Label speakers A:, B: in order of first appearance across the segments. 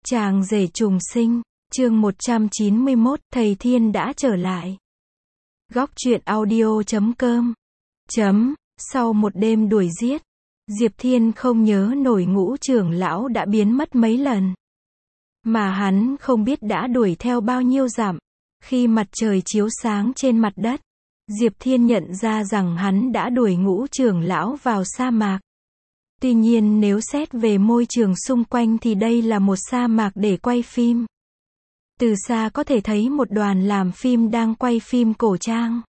A: Chàng rể trùng sinh, chương 191, Thầy Thiên đã trở lại. Góc truyện audio.com. Sau một đêm đuổi giết, Diệp Thiên không nhớ nổi Ngũ trưởng lão đã biến mất mấy lần. Mà hắn không biết đã đuổi theo bao nhiêu dặm. Khi mặt trời chiếu sáng trên mặt đất, Diệp Thiên nhận ra rằng hắn đã đuổi Ngũ trưởng lão vào sa mạc. Tuy nhiên nếu xét về môi trường xung quanh thì đây là một sa mạc để quay phim. Từ xa có thể thấy một đoàn làm phim đang quay phim cổ trang.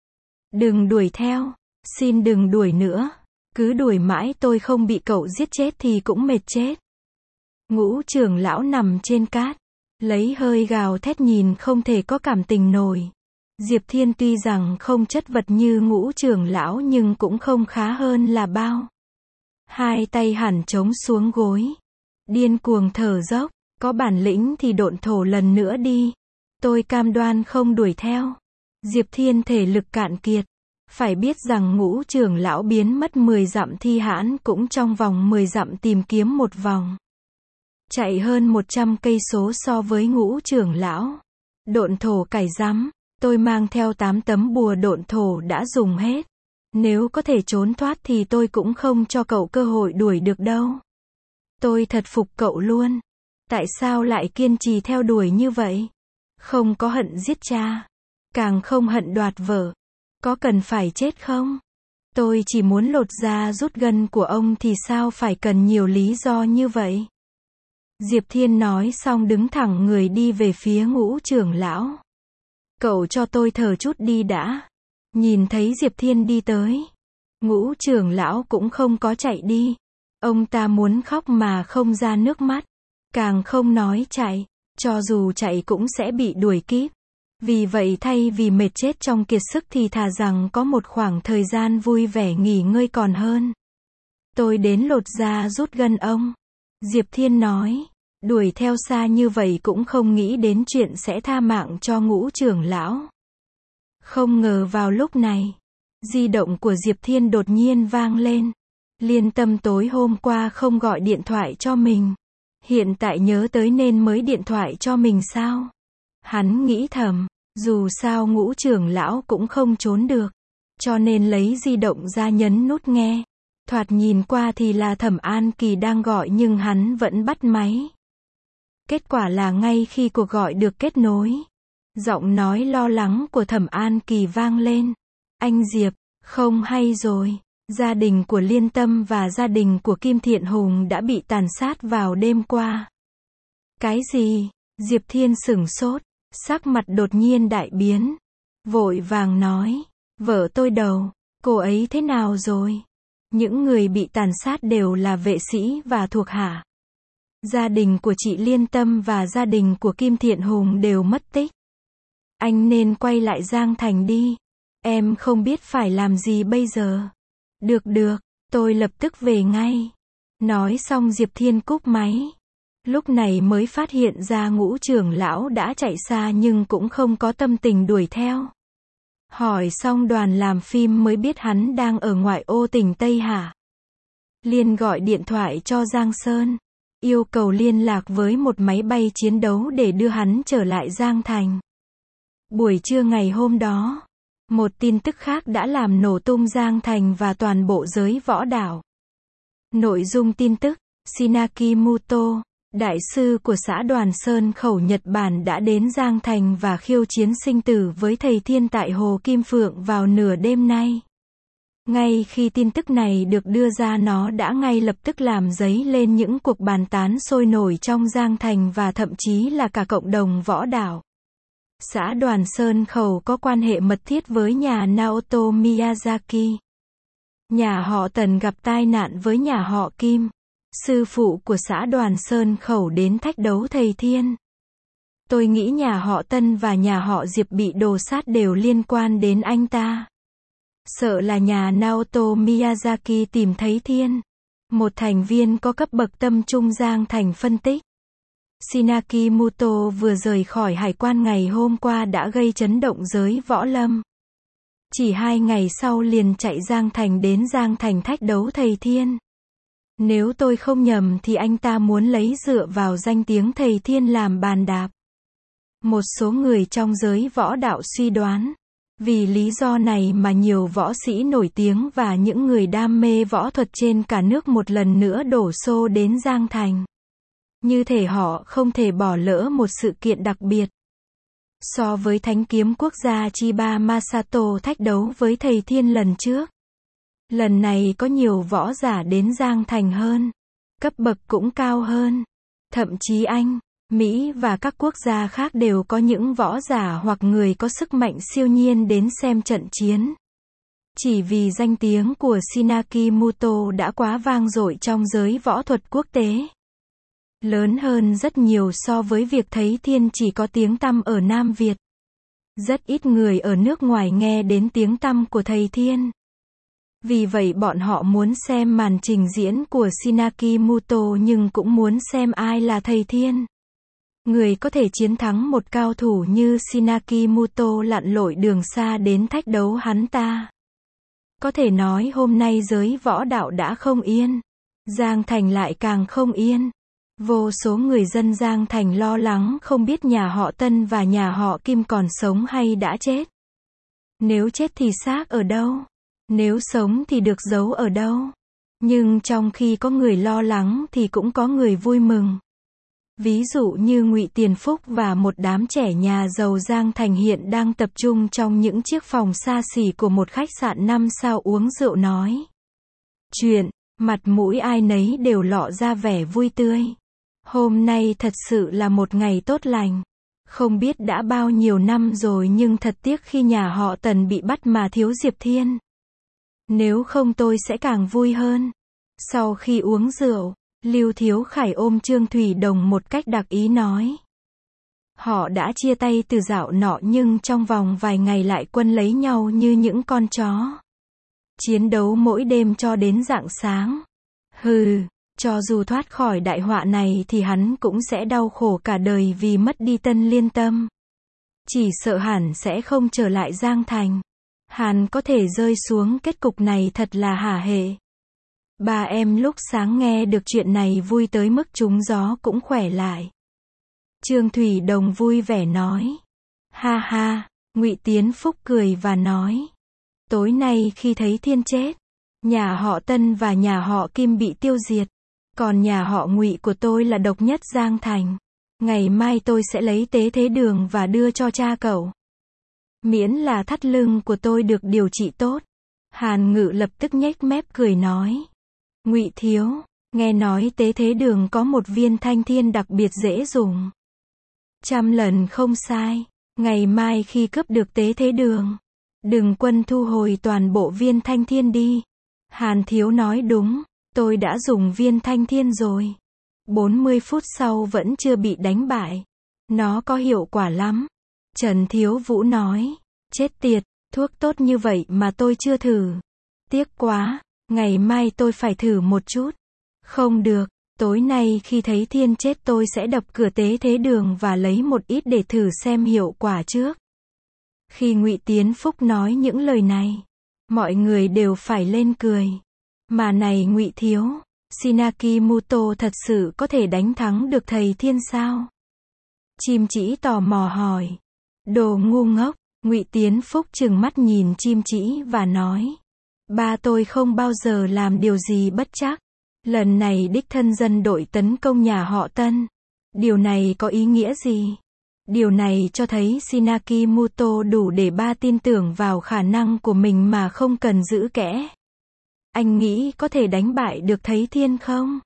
A: Đừng đuổi theo, xin đừng đuổi nữa. Cứ đuổi mãi tôi không bị cậu giết chết thì cũng mệt chết. Ngũ trưởng lão nằm trên cát, lấy hơi gào thét nhìn không thể có cảm tình nổi. Diệp Thiên tuy rằng không chất vật như Ngũ trưởng lão nhưng cũng không khá hơn là bao. Hai tay hẳn trống xuống gối, điên cuồng thở dốc, có bản lĩnh thì độn thổ lần nữa đi. Tôi cam đoan không đuổi theo. Diệp Thiên thể lực cạn kiệt. Phải biết rằng Ngũ trưởng lão biến mất 10 dặm thì hãn cũng trong vòng 10 dặm tìm kiếm một vòng. Chạy hơn 100 cây số so với Ngũ trưởng lão. Độn thổ cải rắm, tôi mang theo 8 tấm bùa độn thổ đã dùng hết. Nếu có thể trốn thoát thì tôi cũng không cho cậu cơ hội đuổi được đâu. Tôi thật phục cậu luôn. Tại sao lại kiên trì theo đuổi như vậy? Không có hận giết cha, càng không hận đoạt vợ. Có cần phải chết không? Tôi chỉ muốn lột da rút gân của ông thì sao phải cần nhiều lý do như vậy? Diệp Thiên nói xong đứng thẳng người đi về phía Ngũ trưởng lão. Cậu cho tôi thở chút đi đã. Nhìn thấy Diệp Thiên đi tới, Ngũ trưởng lão cũng không có chạy đi. Ông ta muốn khóc mà không ra nước mắt, càng không nói chạy, cho dù chạy cũng sẽ bị đuổi kịp. Vì vậy thay vì mệt chết trong kiệt sức thì thà rằng có một khoảng thời gian vui vẻ nghỉ ngơi còn hơn. Tôi đến lột da rút gân ông. Diệp Thiên nói, đuổi theo xa như vậy cũng không nghĩ đến chuyện sẽ tha mạng cho Ngũ trưởng lão. Không ngờ vào lúc này, di động của Diệp Thiên đột nhiên vang lên. Liên Tâm tối hôm qua không gọi điện thoại cho mình. Hiện tại nhớ tới nên mới điện thoại cho mình sao? Hắn nghĩ thầm, dù sao Ngũ trưởng lão cũng không trốn được. Cho nên lấy di động ra nhấn nút nghe. Thoạt nhìn qua thì là Thẩm An Kỳ đang gọi nhưng hắn vẫn bắt máy. Kết quả là ngay khi cuộc gọi được kết nối, giọng nói lo lắng của Thẩm An Kỳ vang lên. Anh Diệp, không hay rồi. Gia đình của Liên Tâm và gia đình của Kim Thiện Hùng đã bị tàn sát vào đêm qua. Cái gì? Diệp Thiên sửng sốt, sắc mặt đột nhiên đại biến. Vội vàng nói, vợ tôi đâu, cô ấy thế nào rồi? Những người bị tàn sát đều là vệ sĩ và thuộc hạ. Gia đình của chị Liên Tâm và gia đình của Kim Thiện Hùng đều mất tích. Anh nên quay lại Giang Thành đi. Em không biết phải làm gì bây giờ. Được, tôi lập tức về ngay. Nói xong Diệp Thiên cúp máy. Lúc này mới phát hiện ra Ngũ trưởng lão đã chạy xa nhưng cũng không có tâm tình đuổi theo. Hỏi xong đoàn làm phim mới biết hắn đang ở ngoại ô tỉnh Tây Hà. Liền gọi điện thoại cho Giang Sơn, yêu cầu liên lạc với một máy bay chiến đấu để đưa hắn trở lại Giang Thành. Buổi trưa ngày hôm đó, một tin tức khác đã làm nổ tung Giang Thành và toàn bộ giới võ đạo. Nội dung tin tức, Shinakimoto, đại sư của xã Đoàn Sơn Khẩu Nhật Bản đã đến Giang Thành và khiêu chiến sinh tử với thầy Thiên tại Hồ Kim Phượng vào nửa đêm nay. Ngay khi tin tức này được đưa ra nó đã ngay lập tức làm dấy lên những cuộc bàn tán sôi nổi trong Giang Thành và thậm chí là cả cộng đồng võ đạo. Xã Đoàn Sơn Khẩu có quan hệ mật thiết với nhà Naoto Miyazaki. Nhà họ Tần gặp tai nạn với nhà họ Kim. Sư phụ của xã Đoàn Sơn Khẩu đến thách đấu thầy Thiên. Tôi nghĩ nhà họ Tân và nhà họ Diệp bị đồ sát đều liên quan đến anh ta. Sợ là nhà Naoto Miyazaki tìm thấy Thiên. Một thành viên có cấp bậc tâm trung Giang Thành phân tích. Shinakimoto vừa rời khỏi hải quan ngày hôm qua đã gây chấn động giới võ lâm. Chỉ 2 ngày sau liền chạy Giang Thành đến Giang Thành thách đấu thầy Thiên. Nếu tôi không nhầm thì anh ta muốn lấy dựa vào danh tiếng thầy Thiên làm bàn đạp. Một số người trong giới võ đạo suy đoán, vì lý do này mà nhiều võ sĩ nổi tiếng và những người đam mê võ thuật trên cả nước một lần nữa đổ xô đến Giang Thành. Như thể họ không thể bỏ lỡ một sự kiện đặc biệt. So với Thánh kiếm quốc gia Chiba Masato thách đấu với thầy Thiên lần trước, lần này có nhiều võ giả đến Giang Thành hơn, cấp bậc cũng cao hơn. Thậm chí Anh, Mỹ và các quốc gia khác đều có những võ giả hoặc người có sức mạnh siêu nhiên đến xem trận chiến. Chỉ vì danh tiếng của Shinaki Muto đã quá vang dội trong giới võ thuật quốc tế. Lớn hơn rất nhiều so với việc thấy Thiên chỉ có tiếng tăm ở Nam Việt. Rất ít người ở nước ngoài nghe đến tiếng tăm của thầy Thiên. Vì vậy bọn họ muốn xem màn trình diễn của Shinaki Muto nhưng cũng muốn xem ai là thầy Thiên. Người có thể chiến thắng một cao thủ như Shinaki Muto lặn lội đường xa đến thách đấu hắn ta. Có thể nói hôm nay giới võ đạo đã không yên. Giang Thành lại càng không yên. Vô số người dân Giang Thành lo lắng không biết nhà họ Tân và nhà họ Kim còn sống hay đã chết. Nếu chết thì xác ở đâu? Nếu sống thì được giấu ở đâu? Nhưng trong khi có người lo lắng thì cũng có người vui mừng. Ví dụ như Ngụy Tiền Phúc và một đám trẻ nhà giàu Giang Thành hiện đang tập trung trong những chiếc phòng xa xỉ của một khách sạn 5 sao uống rượu nói chuyện, mặt mũi ai nấy đều lộ ra vẻ vui tươi. Hôm nay thật sự là một ngày tốt lành. Không biết đã bao nhiêu năm rồi nhưng thật tiếc khi nhà họ Tần bị bắt mà thiếu Diệp Thiên. Nếu không tôi sẽ càng vui hơn. Sau khi uống rượu, Lưu Thiếu Khải ôm Trương Thủy Đồng một cách đặc ý nói. Họ đã chia tay từ dạo nọ nhưng trong vòng vài ngày lại quân lấy nhau như những con chó. Chiến đấu mỗi đêm cho đến rạng sáng. Hừ, cho dù thoát khỏi đại họa này thì hắn cũng sẽ đau khổ cả đời vì mất đi Tân Liên Tâm. Chỉ sợ hẳn sẽ không trở lại Giang Thành. Hắn có thể rơi xuống kết cục này thật là hả hệ. Ba em lúc sáng nghe được chuyện này vui tới mức trúng gió cũng khỏe lại. Trương Thủy Đồng vui vẻ nói. Ha ha, Ngụy Tiến Phúc cười và nói. Tối nay khi thấy Thiên chết, nhà họ Tân và nhà họ Kim bị tiêu diệt. Còn nhà họ Ngụy của tôi là độc nhất Giang Thành. Ngày mai tôi sẽ lấy tế thế đường và đưa cho cha cậu. Miễn là thắt lưng của tôi được điều trị tốt. Hàn Ngự lập tức nhếch mép cười nói. Ngụy thiếu, nghe nói tế thế đường có một viên thanh thiên đặc biệt dễ dùng. 100 lần không sai. Ngày mai khi cướp được tế thế đường, đừng quên thu hồi toàn bộ viên thanh thiên đi. Hàn thiếu nói đúng, tôi đã dùng viên thanh thiên rồi. 40 phút sau vẫn chưa bị đánh bại. Nó có hiệu quả lắm. Trần Thiếu Vũ nói. Chết tiệt, thuốc tốt như vậy mà tôi chưa thử. Tiếc quá, ngày mai tôi phải thử một chút. Không được, tối nay khi thấy Thiên chết tôi sẽ đập cửa tế thế đường và lấy một ít để thử xem hiệu quả trước. Khi Ngụy Tiến Phúc nói những lời này, mọi người đều phải lên cười. Mà này Ngụy thiếu, Shinaki Muto thật sự có thể đánh thắng được thầy Thiên sao? Chim Chỉ tò mò hỏi. Đồ ngu ngốc, Ngụy Tiến Phúc trừng mắt nhìn Chim Chỉ và nói. Ba tôi không bao giờ làm điều gì bất trắc. Lần này đích thân dân đội tấn công nhà họ Tân. Điều này có ý nghĩa gì? Điều này cho thấy Shinaki Muto đủ để ba tin tưởng vào khả năng của mình mà không cần giữ kẽ. Anh nghĩ có thể đánh bại được thầy Thiên không?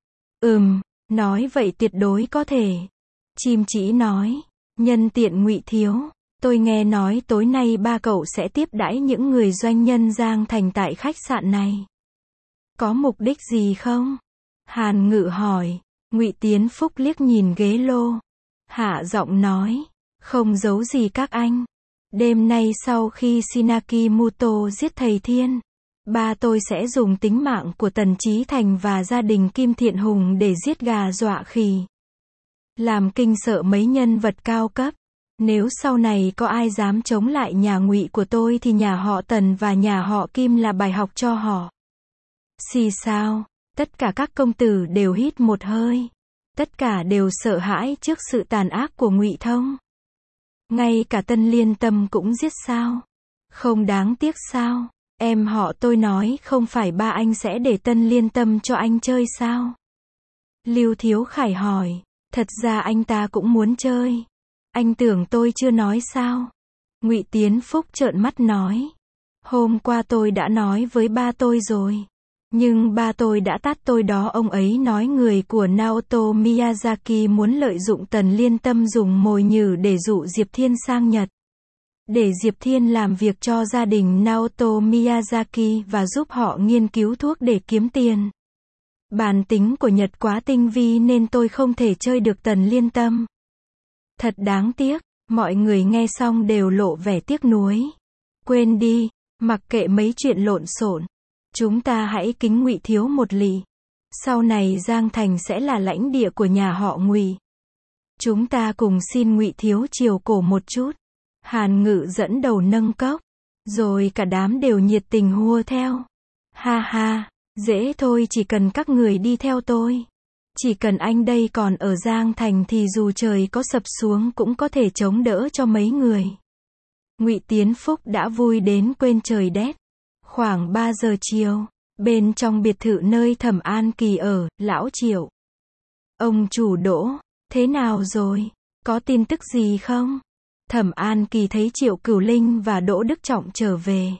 A: Nói vậy tuyệt đối có thể. Chim Chỉ nói. Nhân tiện Ngụy thiếu, tôi nghe nói tối nay ba cậu sẽ tiếp đãi những người doanh nhân Giang Thành tại khách sạn này. Có mục đích gì không? Hàn Ngự hỏi. Ngụy Tiến Phúc liếc nhìn ghế lô. Hạ giọng nói. Không giấu gì các anh. Đêm nay sau khi Shinaki Muto giết thầy Thiên, ba tôi sẽ dùng tính mạng của Tần Chí Thành và gia đình Kim Thiện Hùng để giết gà dọa khỉ. Làm kinh sợ mấy nhân vật cao cấp. Nếu sau này có ai dám chống lại nhà Ngụy của tôi thì nhà họ Tần và nhà họ Kim là bài học cho họ. Xì sao? Tất cả các công tử đều hít một hơi. Tất cả đều sợ hãi trước sự tàn ác của Ngụy Thông. Ngay cả Tân Liên Tâm cũng giết sao? Không đáng tiếc sao? Em họ tôi nói không phải ba anh sẽ để Tân Liên Tâm cho anh chơi sao? Lưu Thiếu Khải hỏi. Thật ra anh ta cũng muốn chơi. Anh tưởng tôi chưa nói sao? Ngụy Tiến Phúc trợn mắt nói. Hôm qua tôi đã nói với ba tôi rồi. Nhưng ba tôi đã tát tôi đó. Ông ấy nói người của Naoto Miyazaki muốn lợi dụng Tần Liên Tâm dùng mồi nhử để dụ Diệp Thiên sang Nhật. Để Diệp Thiên làm việc cho gia đình Naoto Miyazaki và giúp họ nghiên cứu thuốc để kiếm tiền. Bản tính của Nhật quá tinh vi nên tôi không thể chơi được Tần Liên Tâm. Thật đáng tiếc, mọi người nghe xong đều lộ vẻ tiếc nuối. Quên đi, mặc kệ mấy chuyện lộn xộn. Chúng ta hãy kính Ngụy Thiếu một lị. Sau này Giang Thành sẽ là lãnh địa của nhà họ Ngụy. Chúng ta cùng xin Ngụy Thiếu chiều cổ một chút. Hàn Ngự dẫn đầu nâng cốc. Rồi cả đám đều nhiệt tình hùa theo. Ha ha, dễ thôi, chỉ cần các người đi theo tôi. Chỉ cần anh đây còn ở Giang Thành thì dù trời có sập xuống cũng có thể chống đỡ cho mấy người. Ngụy Tiến Phúc đã vui đến quên trời đất. Khoảng 3 giờ chiều, bên trong biệt thự nơi Thẩm An Kỳ ở, lão Triệu. Ông chủ Đỗ, thế nào rồi? Có tin tức gì không? Thẩm An Kỳ thấy Triệu Cửu Linh và Đỗ Đức Trọng trở về.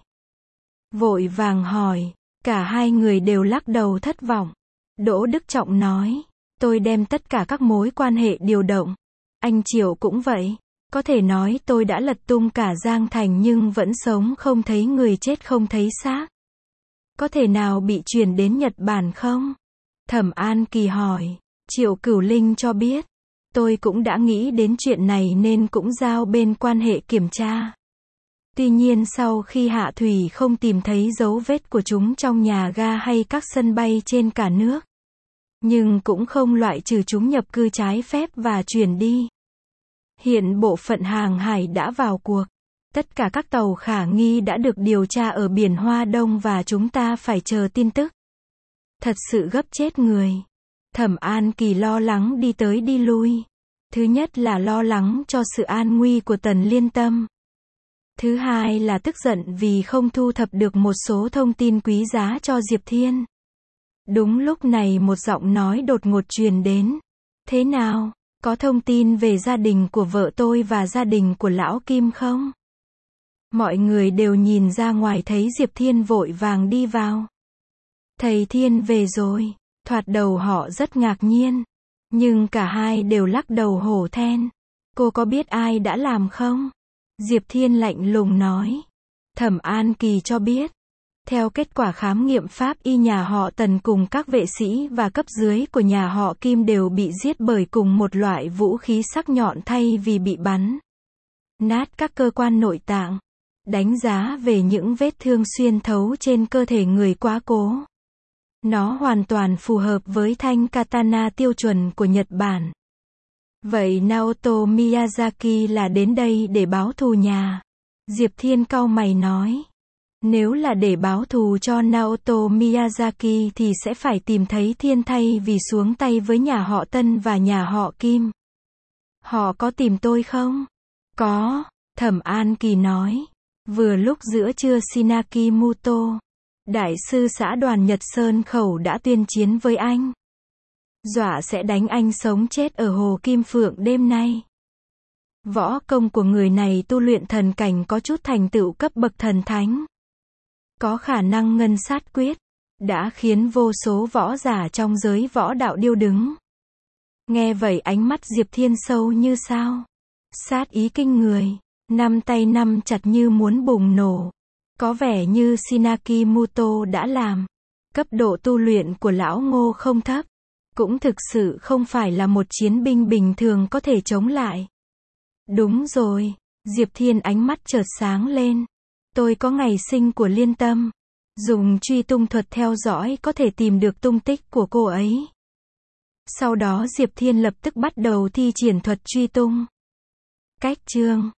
A: Vội vàng hỏi, cả hai người đều lắc đầu thất vọng. Đỗ Đức Trọng nói, tôi đem tất cả các mối quan hệ điều động. Anh Triệu cũng vậy. Có thể nói tôi đã lật tung cả Giang Thành nhưng vẫn sống không thấy người, chết không thấy xác. Có thể nào bị chuyển đến Nhật Bản không? Thẩm An Kỳ hỏi. Triệu Cửu Linh cho biết. Tôi cũng đã nghĩ đến chuyện này nên cũng giao bên quan hệ kiểm tra. Tuy nhiên sau khi hạ thủy không tìm thấy dấu vết của chúng trong nhà ga hay các sân bay trên cả nước. Nhưng cũng không loại trừ chúng nhập cư trái phép và chuyển đi. Hiện Bộ phận Hàng hải đã vào cuộc. Tất cả các tàu khả nghi đã được điều tra ở biển Hoa Đông và chúng ta phải chờ tin tức. Thật sự gấp chết người. Thẩm An Kỳ lo lắng đi tới đi lui. Thứ nhất là lo lắng cho sự an nguy của Tần Liên Tâm. Thứ hai là tức giận vì không thu thập được một số thông tin quý giá cho Diệp Thiên. Đúng lúc này một giọng nói đột ngột truyền đến. Thế nào? Có thông tin về gia đình của vợ tôi và gia đình của lão Kim không? Mọi người đều nhìn ra ngoài thấy Diệp Thiên vội vàng đi vào. Thầy Thiên về rồi. Thoạt đầu họ rất ngạc nhiên. Nhưng cả hai đều lắc đầu hổ thẹn. Cô có biết ai đã làm không? Diệp Thiên lạnh lùng nói. Thẩm An Kỳ cho biết. Theo kết quả khám nghiệm pháp y, nhà họ Tần cùng các vệ sĩ và cấp dưới của nhà họ Kim đều bị giết bởi cùng một loại vũ khí sắc nhọn thay vì bị bắn nát các cơ quan nội tạng. Đánh giá về những vết thương xuyên thấu trên cơ thể người quá cố. Nó hoàn toàn phù hợp với thanh katana tiêu chuẩn của Nhật Bản. Vậy Naoto Miyazaki là đến đây để báo thù nhà? Diệp Thiên cau mày nói. Nếu là để báo thù cho Naoto Miyazaki thì sẽ phải tìm thấy Thiên thay vì xuống tay với nhà họ Tân và nhà họ Kim. Họ có tìm tôi không? Có, Thẩm An Kỳ nói. Vừa lúc giữa trưa Shinaki Muto, đại sư xã đoàn Nhật Sơn Khẩu đã tuyên chiến với anh. Dọa sẽ đánh anh sống chết ở Hồ Kim Phượng đêm nay. Võ công của người này tu luyện thần cảnh có chút thành tựu cấp bậc thần thánh. Có khả năng ngân sát quyết, đã khiến vô số võ giả trong giới võ đạo điêu đứng. Nghe vậy ánh mắt Diệp Thiên sâu như sao. Sát ý kinh người, năm tay nắm chặt như muốn bùng nổ. Có vẻ như Shinaki Muto đã làm. Cấp độ tu luyện của lão Ngô không thấp. Cũng thực sự không phải là một chiến binh bình thường có thể chống lại. Đúng rồi, Diệp Thiên ánh mắt chợt sáng lên. Tôi có ngày sinh của Liên Tâm. Dùng truy tung thuật theo dõi có thể tìm được tung tích của cô ấy. Sau đó Diệp Thiên lập tức bắt đầu thi triển thuật truy tung. Cách chương